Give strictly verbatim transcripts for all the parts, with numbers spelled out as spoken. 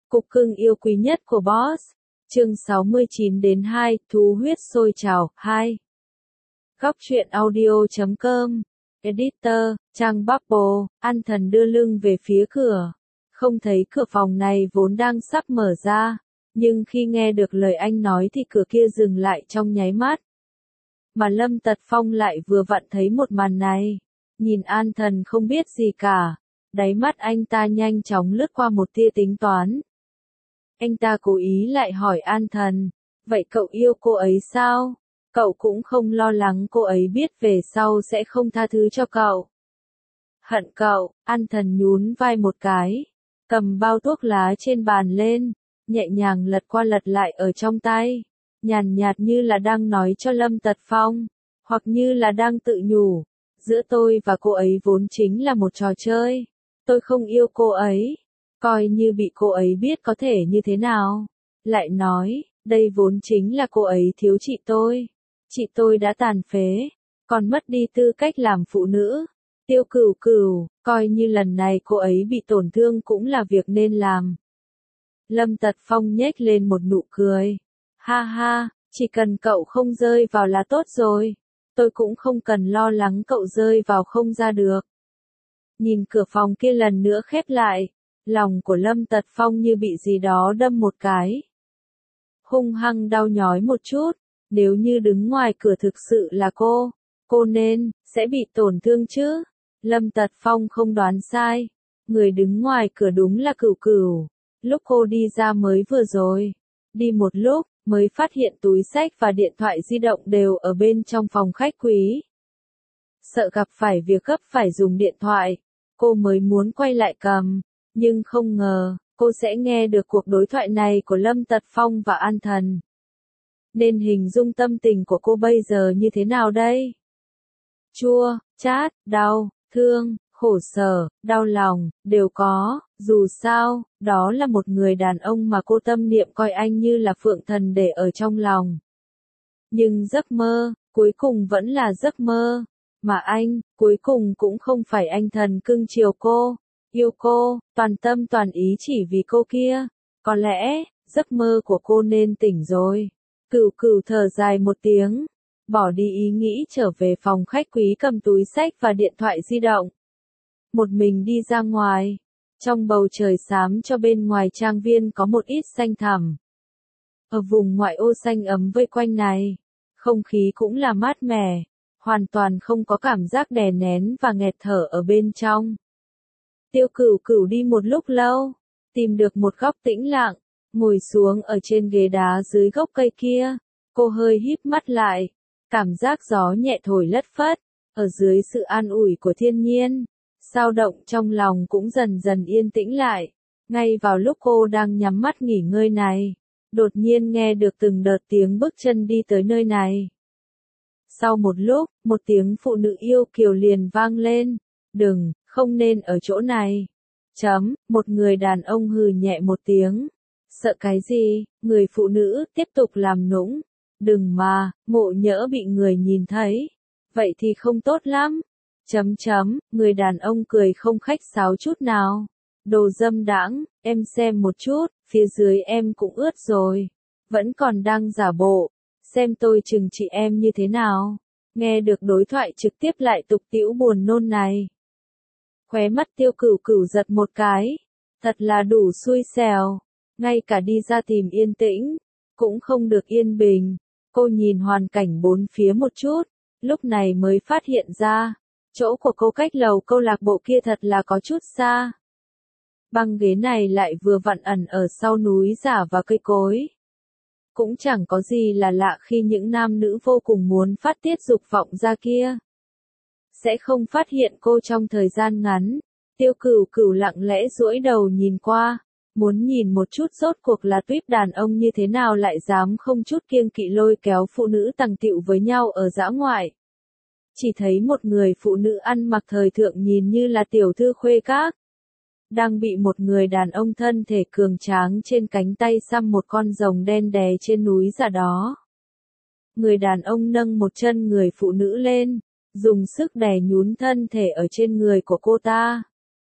Cục cưng yêu quý nhất của Boss. Chương sáu mươi chín đến hai, thú huyết sôi trào, hai. Góc truyện audio chấm com. Editor, trang Bubble, An Thần đưa lưng về phía cửa. Không thấy cửa phòng này vốn đang sắp mở ra, nhưng khi nghe được lời anh nói thì cửa kia dừng lại trong nháy mắt. Mà Lâm Tật Phong lại vừa vặn thấy một màn này. Nhìn An Thần không biết gì cả, đáy mắt anh ta nhanh chóng lướt qua một tia tính toán. Anh ta cố ý lại hỏi An Thần, vậy cậu yêu cô ấy sao? Cậu cũng không lo lắng cô ấy biết về sau sẽ không tha thứ cho cậu. Hận cậu, An Thần nhún vai một cái, cầm bao thuốc lá trên bàn lên, nhẹ nhàng lật qua lật lại ở trong tay, nhàn nhạt như là đang nói cho Lâm Tật Phong, hoặc như là đang tự nhủ, giữa tôi và cô ấy vốn chính là một trò chơi, tôi không yêu cô ấy. Coi như bị cô ấy biết có thể như thế nào. Lại nói, đây vốn chính là cô ấy thiếu chị tôi. Chị tôi đã tàn phế, còn mất đi tư cách làm phụ nữ. Tiêu Cửu Cửu, coi như lần này cô ấy bị tổn thương cũng là việc nên làm. Lâm Tật Phong nhếch lên một nụ cười. Ha ha, chỉ cần cậu không rơi vào là tốt rồi. Tôi cũng không cần lo lắng cậu rơi vào không ra được. Nhìn cửa phòng kia lần nữa khép lại. Lòng của Lâm Tật Phong như bị gì đó đâm một cái. Hung hăng đau nhói một chút, nếu như đứng ngoài cửa thực sự là cô, cô nên, sẽ bị tổn thương chứ. Lâm Tật Phong không đoán sai, người đứng ngoài cửa đúng là Cửu Cửu. Lúc cô đi ra mới vừa rồi, đi một lúc, mới phát hiện túi xách và điện thoại di động đều ở bên trong phòng khách quý. Sợ gặp phải việc gấp phải dùng điện thoại, cô mới muốn quay lại cầm. Nhưng không ngờ, cô sẽ nghe được cuộc đối thoại này của Lâm Tật Phong và An Thần. Nên hình dung tâm tình của cô bây giờ như thế nào đây? Chua, chát, đau, thương, khổ sở, đau lòng, đều có, dù sao, đó là một người đàn ông mà cô tâm niệm coi anh như là phượng thần để ở trong lòng. Nhưng giấc mơ, cuối cùng vẫn là giấc mơ, mà anh, cuối cùng cũng không phải anh thần cưng chiều cô. Yêu cô, toàn tâm toàn ý chỉ vì cô kia. Có lẽ, giấc mơ của cô nên tỉnh rồi. Cửu Cửu thở dài một tiếng, bỏ đi ý nghĩ trở về phòng khách quý cầm túi xách và điện thoại di động. Một mình đi ra ngoài, trong bầu trời xám cho bên ngoài trang viên có một ít xanh thẳm. Ở vùng ngoại ô xanh ấm vây quanh này, không khí cũng là mát mẻ, hoàn toàn không có cảm giác đè nén và nghẹt thở ở bên trong. Tiêu Cửu Cửu đi một lúc lâu, tìm được một góc tĩnh lặng, ngồi xuống ở trên ghế đá dưới gốc cây kia, cô hơi híp mắt lại, cảm giác gió nhẹ thổi lất phất, ở dưới sự an ủi của thiên nhiên, dao động trong lòng cũng dần dần yên tĩnh lại. Ngay vào lúc cô đang nhắm mắt nghỉ ngơi này, đột nhiên nghe được từng đợt tiếng bước chân đi tới nơi này. Sau một lúc, một tiếng phụ nữ yêu kiều liền vang lên, đừng, không nên ở chỗ này. Chấm, một người đàn ông hừ nhẹ một tiếng. Sợ cái gì, người phụ nữ tiếp tục làm nũng. Đừng mà, ngộ nhỡ bị người nhìn thấy. Vậy thì không tốt lắm. Chấm chấm, người đàn ông cười không khách sáo chút nào. Đồ dâm đãng, em xem một chút, phía dưới em cũng ướt rồi. Vẫn còn đang giả bộ. Xem tôi chừng trị em như thế nào. Nghe được đối thoại trực tiếp lại tục tĩu buồn nôn này. Khóe mắt Tiêu Cửu Cửu giật một cái, thật là đủ xui xẻo, ngay cả đi ra tìm yên tĩnh, cũng không được yên bình. Cô nhìn hoàn cảnh bốn phía một chút, lúc này mới phát hiện ra, chỗ của cô cách lầu câu lạc bộ kia thật là có chút xa. Băng ghế này lại vừa vặn ẩn ở sau núi giả và cây cối. Cũng chẳng có gì là lạ khi những nam nữ vô cùng muốn phát tiết dục vọng ra kia sẽ không phát hiện cô trong thời gian ngắn. Tiêu Cửu Cửu lặng lẽ duỗi đầu nhìn qua, muốn nhìn một chút rốt cuộc là tuyếp đàn ông như thế nào lại dám không chút kiêng kỵ lôi kéo phụ nữ tằng tịu với nhau ở dã ngoại. Chỉ thấy một người phụ nữ ăn mặc thời thượng nhìn như là tiểu thư khuê các, đang bị một người đàn ông thân thể cường tráng trên cánh tay xăm một con rồng đen đè trên núi giả đó. Người đàn ông nâng một chân người phụ nữ lên, dùng sức đè nhún thân thể ở trên người của cô ta.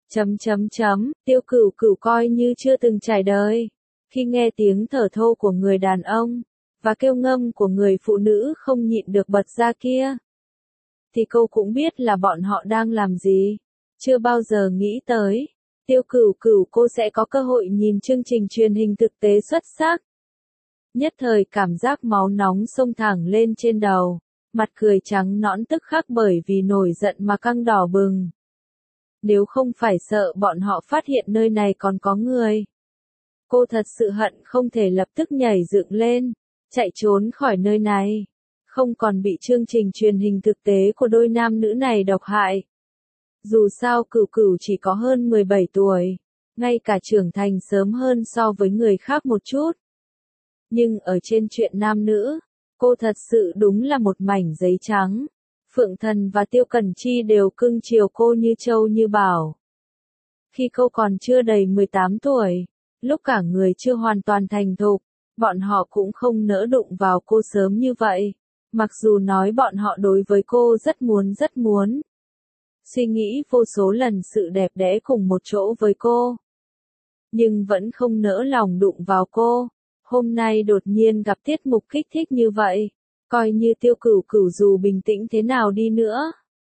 Chấm chấm chấm, Tiêu Cửu Cửu coi như chưa từng trải đời. Khi nghe tiếng thở thô của người đàn ông, và kêu ngâm của người phụ nữ không nhịn được bật ra kia, thì cô cũng biết là bọn họ đang làm gì. Chưa bao giờ nghĩ tới, Tiêu Cửu Cửu cô sẽ có cơ hội nhìn chương trình truyền hình thực tế xuất sắc. Nhất thời cảm giác máu nóng xông thẳng lên trên đầu, mặt cười trắng nõn tức khắc bởi vì nổi giận mà căng đỏ bừng. Nếu không phải sợ bọn họ phát hiện nơi này còn có người, cô thật sự hận không thể lập tức nhảy dựng lên, chạy trốn khỏi nơi này, không còn bị chương trình truyền hình thực tế của đôi nam nữ này độc hại. Dù sao Cửu Cửu chỉ có hơn mười bảy tuổi, ngay cả trưởng thành sớm hơn so với người khác một chút. Nhưng ở trên chuyện nam nữ, cô thật sự đúng là một mảnh giấy trắng. Phượng Thần và Tiêu Cẩn Chi đều cưng chiều cô như trâu như bảo. Khi cô còn chưa đầy mười tám tuổi, lúc cả người chưa hoàn toàn thành thục, bọn họ cũng không nỡ đụng vào cô sớm như vậy. Mặc dù nói bọn họ đối với cô rất muốn rất muốn. Suy nghĩ vô số lần sự đẹp đẽ cùng một chỗ với cô. Nhưng vẫn không nỡ lòng đụng vào cô. Hôm nay đột nhiên gặp tiết mục kích thích như vậy. Coi như Tiêu Cửu Cửu dù bình tĩnh thế nào đi nữa,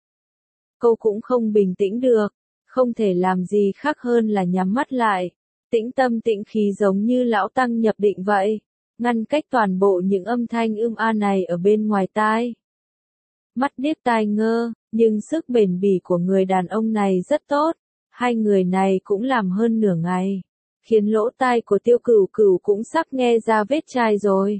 cô cũng không bình tĩnh được. Không thể làm gì khác hơn là nhắm mắt lại. Tĩnh tâm tĩnh khí giống như lão tăng nhập định vậy. Ngăn cách toàn bộ những âm thanh ưm a này ở bên ngoài tai. Mắt điếc tai ngơ, nhưng sức bền bỉ của người đàn ông này rất tốt. Hai người này cũng làm hơn nửa ngày, khiến lỗ tai của Tiêu Cửu Cửu cũng sắp nghe ra vết chai rồi.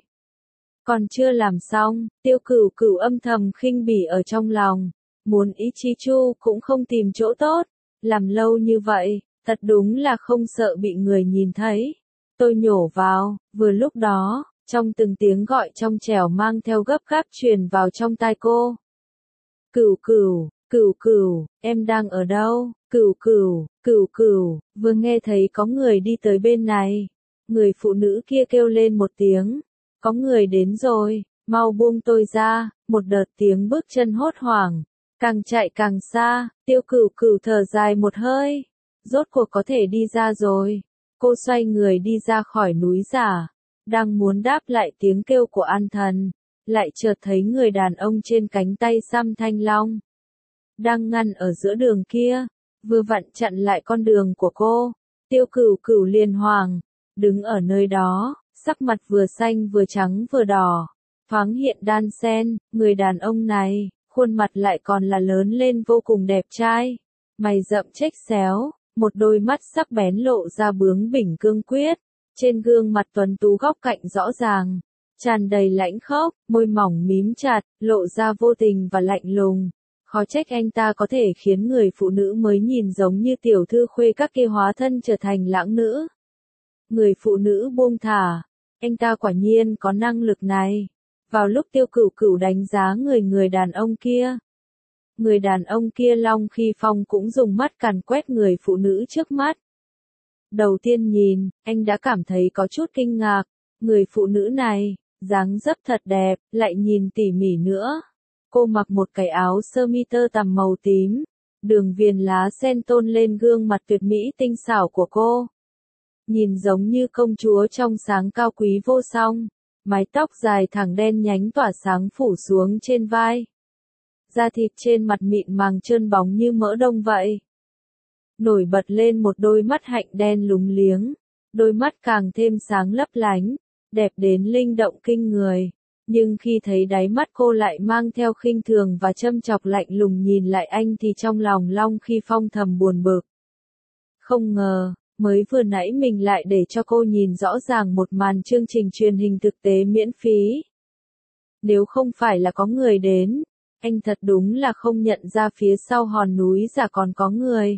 Còn chưa làm xong, Tiêu Cửu Cửu âm thầm khinh bỉ ở trong lòng. Muốn ý chi chu cũng không tìm chỗ tốt. Làm lâu như vậy, thật đúng là không sợ bị người nhìn thấy. Tôi nhổ vào, vừa lúc đó, trong từng tiếng gọi trong trẻo mang theo gấp gáp truyền vào trong tai cô. Cửu Cửu, Cửu Cửu, em đang ở đâu? Cửu Cửu, Cửu Cửu, vừa nghe thấy có người đi tới bên này. Người phụ nữ kia kêu lên một tiếng. Có người đến rồi, mau buông tôi ra. Một đợt tiếng bước chân hốt hoảng. Càng chạy càng xa, Tiêu Cửu Cửu thở dài một hơi. Rốt cuộc có thể đi ra rồi. Cô xoay người đi ra khỏi núi giả. Đang muốn đáp lại tiếng kêu của An Thần. Lại chợt thấy người đàn ông trên cánh tay xăm thanh long. Đang ngăn ở giữa đường kia. Vừa vặn chặn lại con đường của cô. Tiêu Cửu Cửu liền hoàng. Đứng ở nơi đó, sắc mặt vừa xanh vừa trắng vừa đỏ. Thoáng hiện đan sen, người đàn ông này, khuôn mặt lại còn là lớn lên vô cùng đẹp trai. Mày rậm chếch xéo, một đôi mắt sắc bén lộ ra bướng bỉnh cương quyết. Trên gương mặt tuấn tú góc cạnh rõ ràng, tràn đầy lãnh khốc, môi mỏng mím chặt, lộ ra vô tình và lạnh lùng. Khó trách anh ta có thể khiến người phụ nữ mới nhìn giống như tiểu thư khuê các kia hóa thân trở thành lãng nữ. Người phụ nữ buông thả, anh ta quả nhiên có năng lực này. Vào lúc Tiêu Cửu Cửu đánh giá người người đàn ông kia, người đàn ông kia Long Khi Phong cũng dùng mắt càn quét người phụ nữ trước mắt. Đầu tiên nhìn, anh đã cảm thấy có chút kinh ngạc. Người phụ nữ này, dáng dấp thật đẹp, lại nhìn tỉ mỉ nữa. Cô mặc một cái áo sơ mi tơ tằm màu tím. Đường viền lá sen tôn lên gương mặt tuyệt mỹ tinh xảo của cô. Nhìn giống như công chúa trong sáng cao quý vô song. Mái tóc dài thẳng đen nhánh tỏa sáng phủ xuống trên vai. Da thịt trên mặt mịn màng trơn bóng như mỡ đông vậy. Nổi bật lên một đôi mắt hạnh đen lúng liếng. Đôi mắt càng thêm sáng lấp lánh, đẹp đến linh động kinh người. Nhưng khi thấy đáy mắt cô lại mang theo khinh thường và châm chọc lạnh lùng nhìn lại anh thì trong lòng Long Khi Phong thầm buồn bực. Không ngờ, mới vừa nãy mình lại để cho cô nhìn rõ ràng một màn chương trình truyền hình thực tế miễn phí. Nếu không phải là có người đến, anh thật đúng là không nhận ra phía sau hòn núi giả còn có người.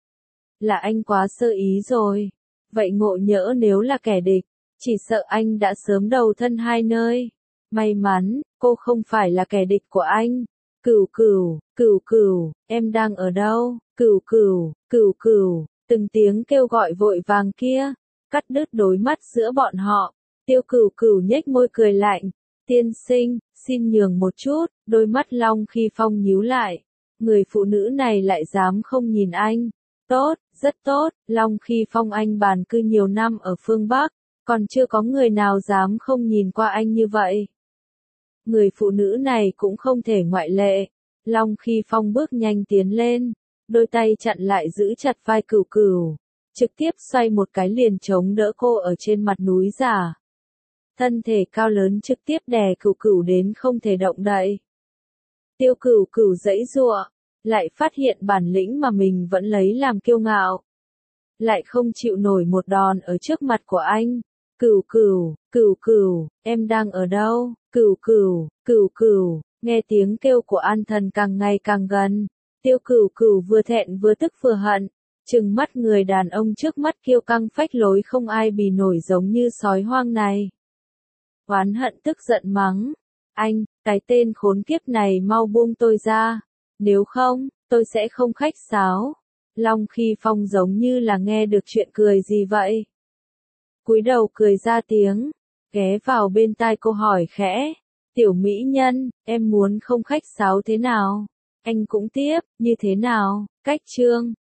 Là anh quá sơ ý rồi. Vậy ngộ nhỡ nếu là kẻ địch, chỉ sợ anh đã sớm đầu thân hai nơi. May mắn, cô không phải là kẻ địch của anh. Cửu Cửu, Cửu Cửu, em đang ở đâu? Cửu Cửu, Cửu Cửu, từng tiếng kêu gọi vội vàng kia, cắt đứt đối mắt giữa bọn họ. Tiêu Cửu Cửu nhếch môi cười lạnh. Tiên sinh, xin nhường một chút, đôi mắt Long Khi Phong nhíu lại. Người phụ nữ này lại dám không nhìn anh. Tốt, rất tốt, Long Khi Phong anh bàn cư nhiều năm ở phương Bắc, còn chưa có người nào dám không nhìn qua anh như vậy. Người phụ nữ này cũng không thể ngoại lệ. Long Khi Phong bước nhanh tiến lên, đôi tay chặn lại giữ chặt vai Cửu Cửu, trực tiếp xoay một cái liền chống đỡ cô ở trên mặt núi giả. Thân thể cao lớn trực tiếp đè Cửu Cửu đến không thể động đậy. Tiêu Cửu Cửu giãy giụa, lại phát hiện bản lĩnh mà mình vẫn lấy làm kiêu ngạo. Lại không chịu nổi một đòn ở trước mặt của anh. Cửu Cửu, Cửu Cửu, em đang ở đâu? Cửu Cửu, Cửu Cửu, nghe tiếng kêu của An Thần càng ngày càng gần. Tiêu Cửu Cửu vừa thẹn vừa tức vừa hận, trừng mắt người đàn ông trước mắt kiêu căng phách lối không ai bì nổi giống như sói hoang này. Oán hận tức giận mắng, anh, cái tên khốn kiếp này mau buông tôi ra, nếu không, tôi sẽ không khách sáo. Long Khi Phong giống như là nghe được chuyện cười gì vậy. Cúi đầu cười ra tiếng, ghé vào bên tai cô hỏi khẽ, tiểu mỹ nhân, em muốn không khách sáo thế nào? Anh cũng tiếp, như thế nào? Cách trương,